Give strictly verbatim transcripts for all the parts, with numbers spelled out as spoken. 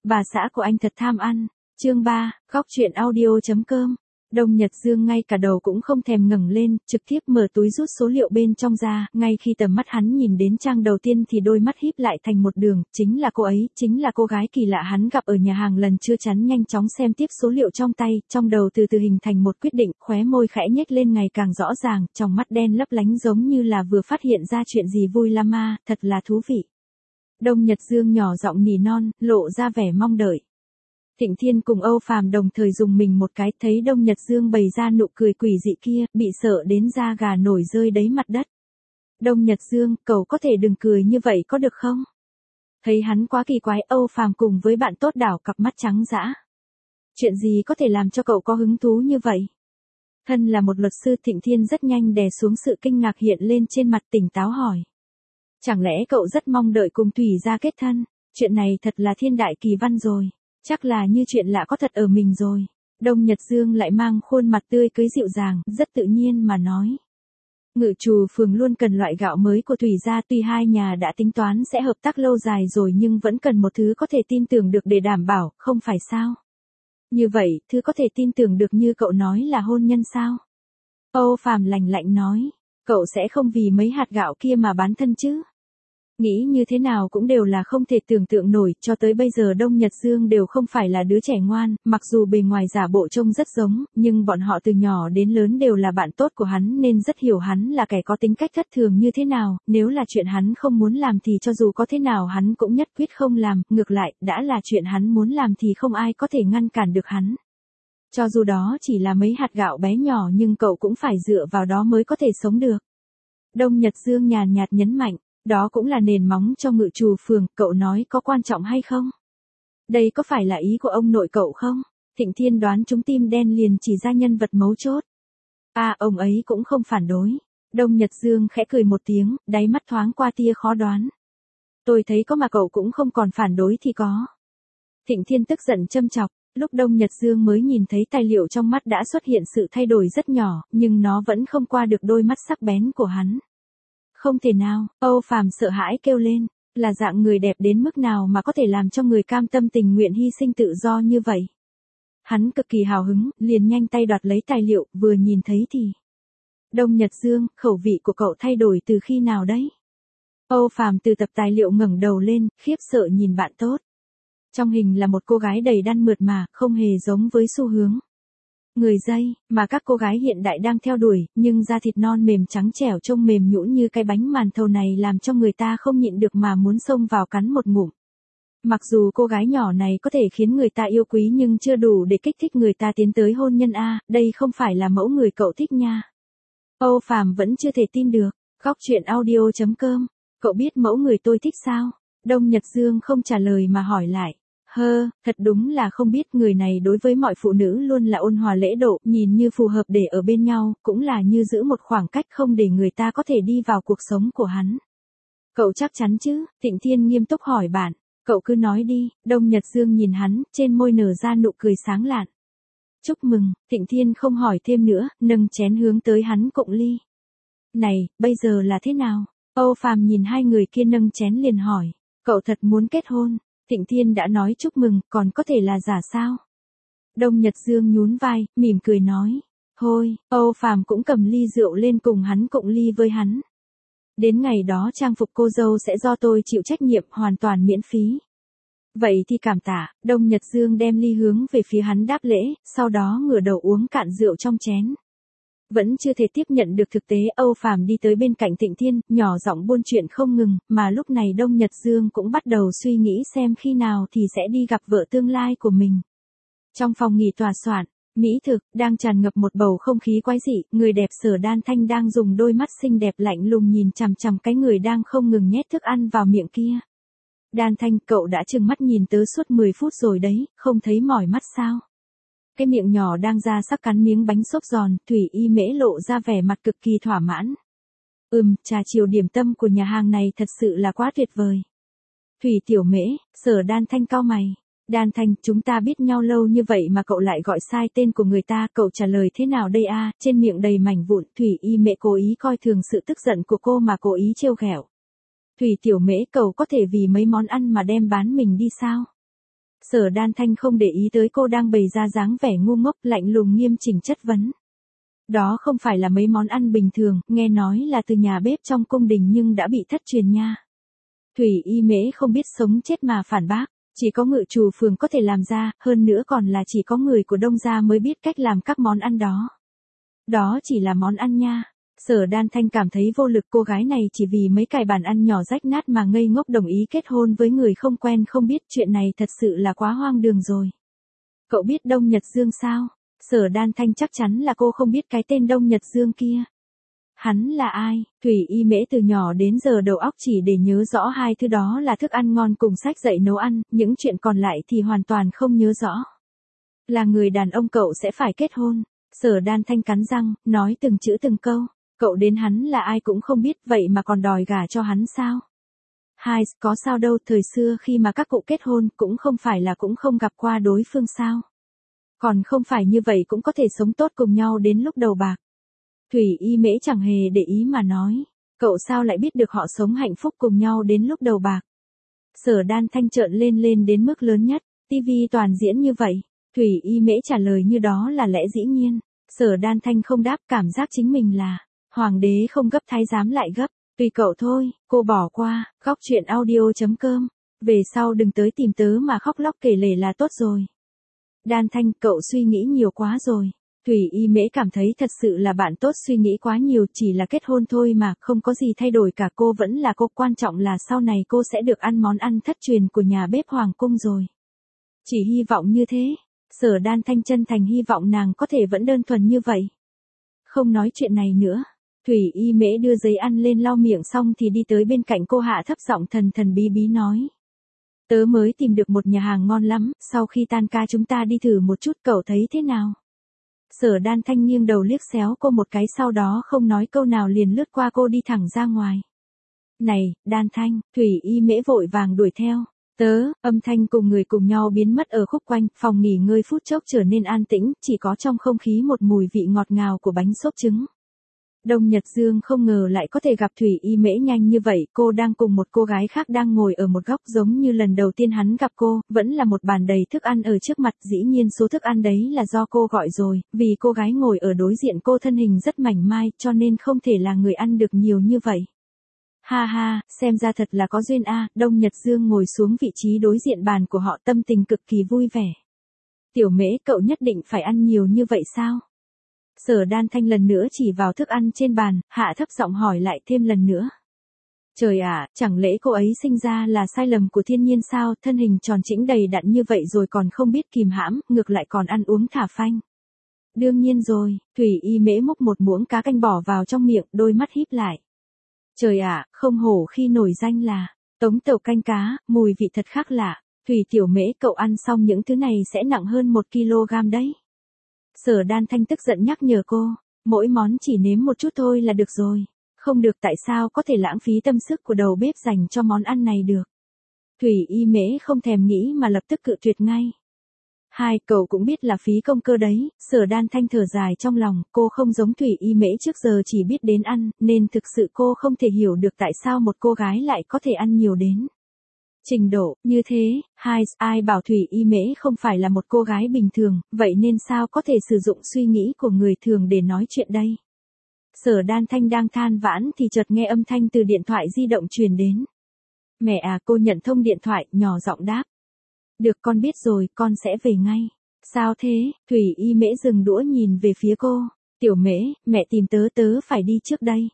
Bà xã của anh thật tham ăn. Chương ba, góc truyện audio.com. Đông Nhật Dương ngay cả đầu cũng không thèm ngẩng lên, trực tiếp mở túi rút số liệu bên trong ra, ngay khi tầm mắt hắn nhìn đến trang đầu tiên thì đôi mắt híp lại thành một đường, chính là cô ấy, chính là cô gái kỳ lạ hắn gặp ở nhà hàng lần chưa chắn nhanh chóng xem tiếp số liệu trong tay, trong đầu từ từ hình thành một quyết định, khóe môi khẽ nhếch lên ngày càng rõ ràng, trong mắt đen lấp lánh giống như là vừa phát hiện ra chuyện gì vui la ma, thật là thú vị. Đông Nhật Dương nhỏ giọng nỉ non, lộ ra vẻ mong đợi. Thịnh Thiên cùng Âu Phàm đồng thời dùng mình một cái, thấy Đông Nhật Dương bày ra nụ cười quỷ dị kia, bị sợ đến da gà nổi rơi đáy mặt đất. Đông Nhật Dương, cậu có thể đừng cười như vậy có được không? Thấy hắn quá kỳ quái, Âu Phàm cùng với bạn tốt đảo cặp mắt trắng dã. Chuyện gì có thể làm cho cậu có hứng thú như vậy? Thân là một luật sư, Thịnh Thiên rất nhanh đè xuống sự kinh ngạc hiện lên trên mặt, tỉnh táo hỏi. Chẳng lẽ cậu rất mong đợi cùng Thủy gia kết thân? Chuyện này thật là thiên đại kỳ văn rồi. Chắc là như chuyện lạ có thật ở mình rồi. Đông Nhật Dương lại mang khuôn mặt tươi cưới dịu dàng, rất tự nhiên mà nói. Ngự trù phường luôn cần loại gạo mới của Thủy gia, tuy hai nhà đã tính toán sẽ hợp tác lâu dài rồi nhưng vẫn cần một thứ có thể tin tưởng được để đảm bảo, không phải sao? Như vậy, thứ có thể tin tưởng được như cậu nói là hôn nhân sao? Âu Phàm lạnh lạnh nói, cậu sẽ không vì mấy hạt gạo kia mà bán thân chứ? Nghĩ như thế nào cũng đều là không thể tưởng tượng nổi, cho tới bây giờ Đông Nhật Dương đều không phải là đứa trẻ ngoan, mặc dù bề ngoài giả bộ trông rất giống, nhưng bọn họ từ nhỏ đến lớn đều là bạn tốt của hắn nên rất hiểu hắn là kẻ có tính cách thất thường như thế nào, nếu là chuyện hắn không muốn làm thì cho dù có thế nào hắn cũng nhất quyết không làm, ngược lại, đã là chuyện hắn muốn làm thì không ai có thể ngăn cản được hắn. Cho dù đó chỉ là mấy hạt gạo bé nhỏ nhưng cậu cũng phải dựa vào đó mới có thể sống được. Đông Nhật Dương nhàn nhạt nhấn mạnh. Đó cũng là nền móng cho ngự trù phường, cậu nói có quan trọng hay không? Đây có phải là ý của ông nội cậu không? Thịnh Thiên đoán trúng tim đen liền chỉ ra nhân vật mấu chốt. À, ông ấy cũng không phản đối. Đông Nhật Dương khẽ cười một tiếng, đáy mắt thoáng qua tia khó đoán. Tôi thấy có mà cậu cũng không còn phản đối thì có. Thịnh Thiên tức giận châm chọc, lúc Đông Nhật Dương mới nhìn thấy tài liệu trong mắt đã xuất hiện sự thay đổi rất nhỏ, nhưng nó vẫn không qua được đôi mắt sắc bén của hắn. Không thể nào, Âu Phàm sợ hãi kêu lên, là dạng người đẹp đến mức nào mà có thể làm cho người cam tâm tình nguyện hy sinh tự do như vậy. Hắn cực kỳ hào hứng, liền nhanh tay đoạt lấy tài liệu, vừa nhìn thấy thì. Đông Nhật Dương, khẩu vị của cậu thay đổi từ khi nào đấy? Âu Phàm từ tập tài liệu ngẩng đầu lên, khiếp sợ nhìn bạn tốt. Trong hình là một cô gái đầy đặn mượt mà, không hề giống với xu hướng người dây, mà các cô gái hiện đại đang theo đuổi, nhưng da thịt non mềm trắng trẻo trông mềm nhũn như cái bánh màn thầu này làm cho người ta không nhịn được mà muốn xông vào cắn một ngụm. Mặc dù cô gái nhỏ này có thể khiến người ta yêu quý nhưng chưa đủ để kích thích người ta tiến tới hôn nhân a, đây không phải là mẫu người cậu thích nha. Âu Phàm vẫn chưa thể tin được, góc truyện audio.com, cậu biết mẫu người tôi thích sao? Đông Nhật Dương không trả lời mà hỏi lại. Hơ, thật đúng là không biết, người này đối với mọi phụ nữ luôn là ôn hòa lễ độ, nhìn như phù hợp để ở bên nhau, cũng là như giữ một khoảng cách không để người ta có thể đi vào cuộc sống của hắn. Cậu chắc chắn chứ? Thịnh Thiên nghiêm túc hỏi bạn. Cậu cứ nói đi. Đông Nhật Dương nhìn hắn, trên môi nở ra nụ cười sáng lạn. Chúc mừng. Thịnh Thiên không hỏi thêm nữa, nâng chén hướng tới hắn cụng ly. Này, bây giờ là thế nào? Âu Phàm nhìn hai người kia nâng chén liền hỏi. Cậu thật muốn kết hôn? Thịnh Thiên đã nói chúc mừng, còn có thể là giả sao? Đông Nhật Dương nhún vai, mỉm cười nói. Thôi, Âu Phàm cũng cầm ly rượu lên cùng hắn cụng ly với hắn. Đến ngày đó trang phục cô dâu sẽ do tôi chịu trách nhiệm, hoàn toàn miễn phí. Vậy thì cảm tạ. Đông Nhật Dương đem ly hướng về phía hắn đáp lễ, sau đó ngửa đầu uống cạn rượu trong chén. Vẫn chưa thể tiếp nhận được thực tế, Âu Phàm đi tới bên cạnh Thịnh Thiên, nhỏ giọng buôn chuyện không ngừng, mà lúc này Đông Nhật Dương cũng bắt đầu suy nghĩ xem khi nào thì sẽ đi gặp vợ tương lai của mình. Trong phòng nghỉ tòa soạn, mỹ thực, đang tràn ngập một bầu không khí quái dị, người đẹp Sở Đan Thanh đang dùng đôi mắt xinh đẹp lạnh lùng nhìn chằm chằm cái người đang không ngừng nhét thức ăn vào miệng kia. Đan Thanh, cậu đã trừng mắt nhìn tớ suốt mười phút rồi đấy, không thấy mỏi mắt sao? Cái miệng nhỏ đang ra sắc cắn miếng bánh xốp giòn, Thủy Y Mễ lộ ra vẻ mặt cực kỳ thỏa mãn. Ừm, trà chiều điểm tâm của nhà hàng này thật sự là quá tuyệt vời. Thủy Tiểu Mễ, Sở Đan Thanh cau mày. Đan Thanh, chúng ta biết nhau lâu như vậy mà cậu lại gọi sai tên của người ta, cậu trả lời thế nào đây a? Trên miệng đầy mảnh vụn, Thủy Y Mễ cố ý coi thường sự tức giận của cô mà cố ý trêu ghẹo. Thủy Tiểu Mễ, cậu có thể vì mấy món ăn mà đem bán mình đi sao? Sở Đan Thanh không để ý tới cô đang bày ra dáng vẻ ngu ngốc, lạnh lùng nghiêm chỉnh chất vấn. Đó không phải là mấy món ăn bình thường, nghe nói là từ nhà bếp trong cung đình nhưng đã bị thất truyền nha. Thủy Y Mễ không biết sống chết mà phản bác, chỉ có ngự trù phường có thể làm ra, hơn nữa còn là chỉ có người của Đông gia mới biết cách làm các món ăn đó. Đó chỉ là món ăn nha. Sở Đan Thanh cảm thấy vô lực, cô gái này chỉ vì mấy cái bàn ăn nhỏ rách nát mà ngây ngốc đồng ý kết hôn với người không quen không biết, chuyện này thật sự là quá hoang đường rồi. Cậu biết Đông Nhật Dương sao? Sở Đan Thanh chắc chắn là cô không biết cái tên Đông Nhật Dương kia. Hắn là ai? Thủy Y Mễ từ nhỏ đến giờ đầu óc chỉ để nhớ rõ hai thứ đó là thức ăn ngon cùng sách dạy nấu ăn, những chuyện còn lại thì hoàn toàn không nhớ rõ. Là người đàn ông cậu sẽ phải kết hôn. Sở Đan Thanh cắn răng, nói từng chữ từng câu. Cậu đến hắn là ai cũng không biết, vậy mà còn đòi gả cho hắn sao? Hai, có sao đâu, thời xưa khi mà các cụ kết hôn cũng không phải là cũng không gặp qua đối phương sao? Còn không phải như vậy cũng có thể sống tốt cùng nhau đến lúc đầu bạc. Thủy Y Mễ chẳng hề để ý mà nói, cậu sao lại biết được họ sống hạnh phúc cùng nhau đến lúc đầu bạc? Sở Đan Thanh trợn lên lên đến mức lớn nhất, tivi toàn diễn như vậy. Thủy Y Mễ trả lời như đó là lẽ dĩ nhiên. Sở Đan Thanh không đáp, cảm giác chính mình là hoàng đế không gấp thái giám lại gấp. Tùy cậu thôi, cô bỏ qua. Góc truyện audio chấm com. Về sau đừng tới tìm tớ mà khóc lóc kể lể là tốt rồi. Đan Thanh, cậu suy nghĩ nhiều quá rồi. Thủy Y Mễ cảm thấy thật sự là bạn tốt, suy nghĩ quá nhiều, chỉ là kết hôn thôi mà, không có gì thay đổi cả, cô vẫn là cô, quan trọng là sau này cô sẽ được ăn món ăn thất truyền của nhà bếp hoàng cung rồi. Chỉ hy vọng như thế. Sở Đan Thanh chân thành hy vọng nàng có thể vẫn đơn thuần như vậy. Không nói chuyện này nữa. Thủy Y Mễ đưa giấy ăn lên lau miệng xong thì đi tới bên cạnh cô, hạ thấp giọng thần thần bí bí nói. Tớ mới tìm được một nhà hàng ngon lắm, sau khi tan ca chúng ta đi thử một chút, cậu thấy thế nào? Sở Đan Thanh nghiêng đầu liếc xéo cô một cái, sau đó không nói câu nào liền lướt qua cô đi thẳng ra ngoài. Này, Đan Thanh, Thủy Y Mễ vội vàng đuổi theo. Tớ, âm thanh cùng người cùng nhau biến mất ở khúc quanh, phòng nghỉ ngơi phút chốc trở nên an tĩnh, chỉ có trong không khí một mùi vị ngọt ngào của bánh xốp trứng. Đông Nhật Dương không ngờ lại có thể gặp Thủy Y Mễ nhanh như vậy, cô đang cùng một cô gái khác đang ngồi ở một góc giống như lần đầu tiên hắn gặp cô, vẫn là một bàn đầy thức ăn ở trước mặt, dĩ nhiên số thức ăn đấy là do cô gọi rồi, vì cô gái ngồi ở đối diện cô thân hình rất mảnh mai, cho nên không thể là người ăn được nhiều như vậy. Ha ha, xem ra thật là có duyên a. Đông Nhật Dương ngồi xuống vị trí đối diện bàn của họ, tâm tình cực kỳ vui vẻ. Tiểu Mễ, cậu nhất định phải ăn nhiều như vậy sao? Sở Đan Thanh lần nữa chỉ vào thức ăn trên bàn, hạ thấp giọng hỏi lại thêm lần nữa. Trời ạ, chẳng lẽ cô ấy sinh ra là sai lầm của thiên nhiên sao, thân hình tròn trĩnh đầy đặn như vậy rồi còn không biết kìm hãm, ngược lại còn ăn uống thả phanh. Đương nhiên rồi, Thủy Y Mễ múc một muỗng cá canh bỏ vào trong miệng, đôi mắt híp lại. Trời ạ, không hổ khi nổi danh là Tống Tẩu canh cá, mùi vị thật khác lạ. Thủy Tiểu Mễ, cậu ăn xong những thứ này sẽ nặng hơn một ki lô gam đấy. Sở Đan Thanh tức giận nhắc nhở cô, mỗi món chỉ nếm một chút thôi là được rồi. Không được, tại sao có thể lãng phí tâm sức của đầu bếp dành cho món ăn này được. Thủy Y Mễ không thèm nghĩ mà lập tức cự tuyệt ngay. Hai, cậu cũng biết là phí công cơ đấy. Sở Đan Thanh thở dài trong lòng, cô không giống Thủy Y Mễ trước giờ chỉ biết đến ăn, nên thực sự cô không thể hiểu được tại sao một cô gái lại có thể ăn nhiều đến trình độ như thế. Hai, ai bảo Thủy Y Mễ không phải là một cô gái bình thường, vậy nên sao có thể sử dụng suy nghĩ của người thường để nói chuyện đây. Sở Đan Thanh đang than vãn thì chợt nghe âm thanh từ điện thoại di động truyền đến. Mẹ à, cô nhận thông điện thoại, nhỏ giọng đáp. Được, con biết rồi, con sẽ về ngay. Sao thế? Thủy Y Mễ dừng đũa nhìn về phía cô. Tiểu Mễ, mẹ tìm tớ, tớ phải đi trước đây.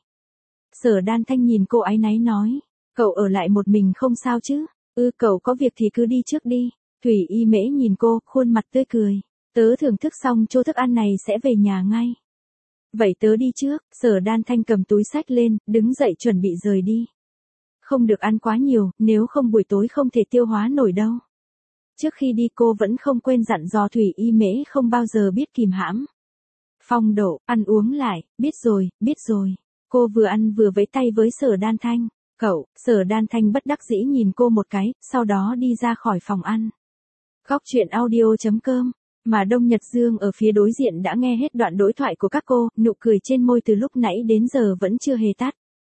Sở Đan Thanh nhìn cô áy náy nói. Cậu ở lại một mình không sao chứ? Ừ, cậu có việc thì cứ đi trước đi. Thủy Y Mễ nhìn cô, khuôn mặt tươi cười. Tớ thưởng thức xong chỗ thức ăn này sẽ về nhà ngay. Vậy tớ đi trước. Sở Đan Thanh cầm túi xách lên, đứng dậy chuẩn bị rời đi. Không được ăn quá nhiều, nếu không buổi tối không thể tiêu hóa nổi đâu. Trước khi đi cô vẫn không quên dặn dò Thủy Y Mễ không bao giờ biết kìm hãm. Phong độ, ăn uống lại, biết rồi, biết rồi. Cô vừa ăn vừa vẫy tay với Sở Đan Thanh. Cậu, Sở Đan Thanh bất đắc dĩ nhìn cô một cái, sau đó đi ra khỏi phòng ăn. Góc truyện audio chấm com. Mà Đông Nhật Dương ở phía đối diện đã nghe hết đoạn đối thoại của các cô, nụ cười trên môi từ lúc nãy đến giờ vẫn chưa hề tắt.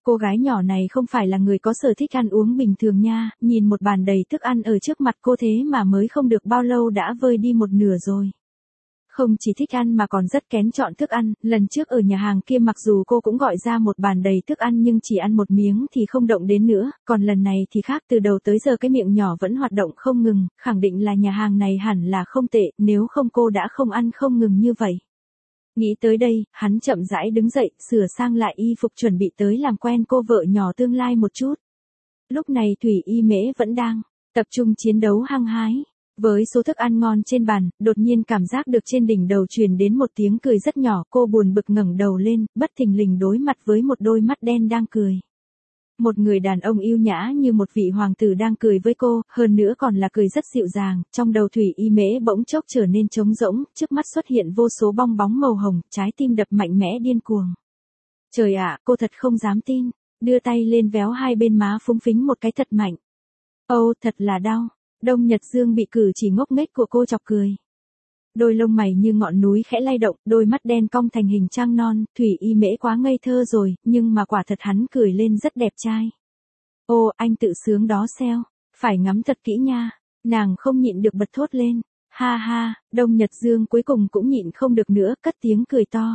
Cô gái nhỏ này không phải là người có sở thích ăn uống bình thường nha, nhìn một bàn đầy thức ăn ở trước mặt cô thế mà mới không được bao lâu đã vơi đi một nửa rồi. Không chỉ thích ăn mà còn rất kén chọn thức ăn, lần trước ở nhà hàng kia mặc dù cô cũng gọi ra một bàn đầy thức ăn nhưng chỉ ăn một miếng thì không động đến nữa, còn lần này thì khác, từ đầu tới giờ cái miệng nhỏ vẫn hoạt động không ngừng, khẳng định là nhà hàng này hẳn là không tệ, nếu không cô đã không ăn không ngừng như vậy. Nghĩ tới đây, hắn chậm rãi đứng dậy, sửa sang lại y phục chuẩn bị tới làm quen cô vợ nhỏ tương lai một chút. Lúc này Thủy Y Mễ vẫn đang tập trung chiến đấu hăng hái. Với số thức ăn ngon trên bàn, đột nhiên cảm giác được trên đỉnh đầu truyền đến một tiếng cười rất nhỏ, cô buồn bực ngẩng đầu lên, bất thình lình đối mặt với một đôi mắt đen đang cười. Một người đàn ông yêu nhã như một vị hoàng tử đang cười với cô, hơn nữa còn là cười rất dịu dàng, trong đầu Thủy Y Mễ bỗng chốc trở nên trống rỗng, trước mắt xuất hiện vô số bong bóng màu hồng, trái tim đập mạnh mẽ điên cuồng. Trời ạ, cô thật không dám tin, đưa tay lên véo hai bên má phúng phính một cái thật mạnh. Âu, thật là đau. Đông Nhật Dương bị cử chỉ ngốc nghếch của cô chọc cười. Đôi lông mày như ngọn núi khẽ lay động, đôi mắt đen cong thành hình trăng non, Thủy Y Mễ quá ngây thơ rồi, nhưng mà quả thật hắn cười lên rất đẹp trai. Ô, anh tự sướng đó xeo, phải ngắm thật kỹ nha, nàng không nhịn được bật thốt lên. Ha ha, Đông Nhật Dương cuối cùng cũng nhịn không được nữa, cất tiếng cười to.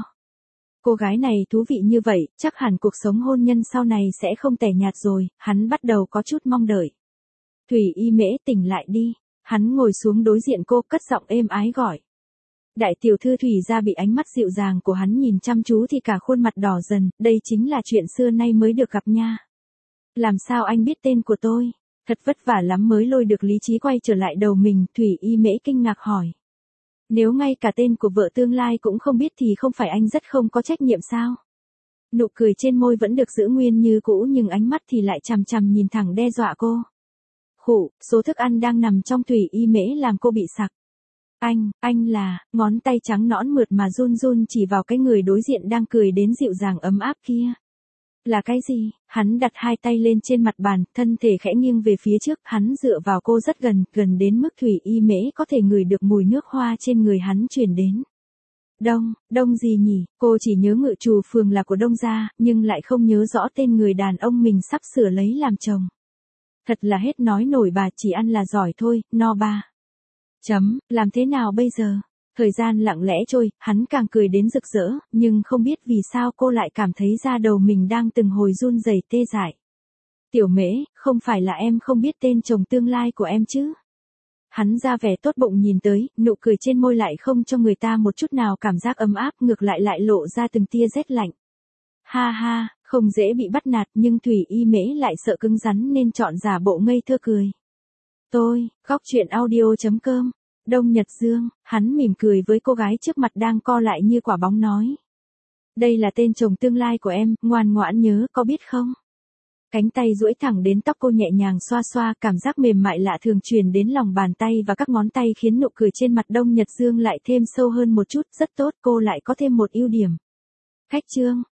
Cô gái này thú vị như vậy, chắc hẳn cuộc sống hôn nhân sau này sẽ không tẻ nhạt rồi, hắn bắt đầu có chút mong đợi. Thủy Y Mễ tỉnh lại đi, hắn ngồi xuống đối diện cô cất giọng êm ái gọi. Đại tiểu thư Thủy gia bị ánh mắt dịu dàng của hắn nhìn chăm chú thì cả khuôn mặt đỏ dần, đây chính là chuyện xưa nay mới được gặp nha. Làm sao anh biết tên của tôi? Thật vất vả lắm mới lôi được lý trí quay trở lại đầu mình, Thủy Y Mễ kinh ngạc hỏi. Nếu ngay cả tên của vợ tương lai cũng không biết thì không phải anh rất không có trách nhiệm sao? Nụ cười trên môi vẫn được giữ nguyên như cũ nhưng ánh mắt thì lại chằm chằm nhìn thẳng đe dọa cô. Khụ, số thức ăn đang nằm trong Thủy Y Mễ làm cô bị sặc. Anh, anh là, ngón tay trắng nõn mượt mà run run chỉ vào cái người đối diện đang cười đến dịu dàng ấm áp kia. Là cái gì? Hắn đặt hai tay lên trên mặt bàn, thân thể khẽ nghiêng về phía trước, hắn dựa vào cô rất gần, gần đến mức Thủy Y Mễ có thể ngửi được mùi nước hoa trên người hắn truyền đến. Đông, Đông gì nhỉ? Cô chỉ nhớ ngự trù phường là của Đông gia, nhưng lại không nhớ rõ tên người đàn ông mình sắp sửa lấy làm chồng. Thật là hết nói nổi, bà chỉ ăn là giỏi thôi, no ba. Chấm, làm thế nào bây giờ? Thời gian lặng lẽ trôi, hắn càng cười đến rực rỡ, nhưng không biết vì sao cô lại cảm thấy da đầu mình đang từng hồi run rẩy tê dại. Tiểu Mễ, không phải là em không biết tên chồng tương lai của em chứ? Hắn ra vẻ tốt bụng nhìn tới, nụ cười trên môi lại không cho người ta một chút nào cảm giác ấm áp, ngược lại lại lộ ra từng tia rét lạnh. Ha ha, không dễ bị bắt nạt nhưng Thủy Y Mễ lại sợ cứng rắn nên chọn giả bộ ngây thơ cười. Tôi, góc truyện audio chấm com, Đông Nhật Dương, hắn mỉm cười với cô gái trước mặt đang co lại như quả bóng nói. Đây là tên chồng tương lai của em, ngoan ngoãn nhớ có biết không? Cánh tay duỗi thẳng đến tóc cô nhẹ nhàng xoa xoa, cảm giác mềm mại lạ thường truyền đến lòng bàn tay và các ngón tay khiến nụ cười trên mặt Đông Nhật Dương lại thêm sâu hơn một chút, rất tốt, cô lại có thêm một ưu điểm. Khách trương,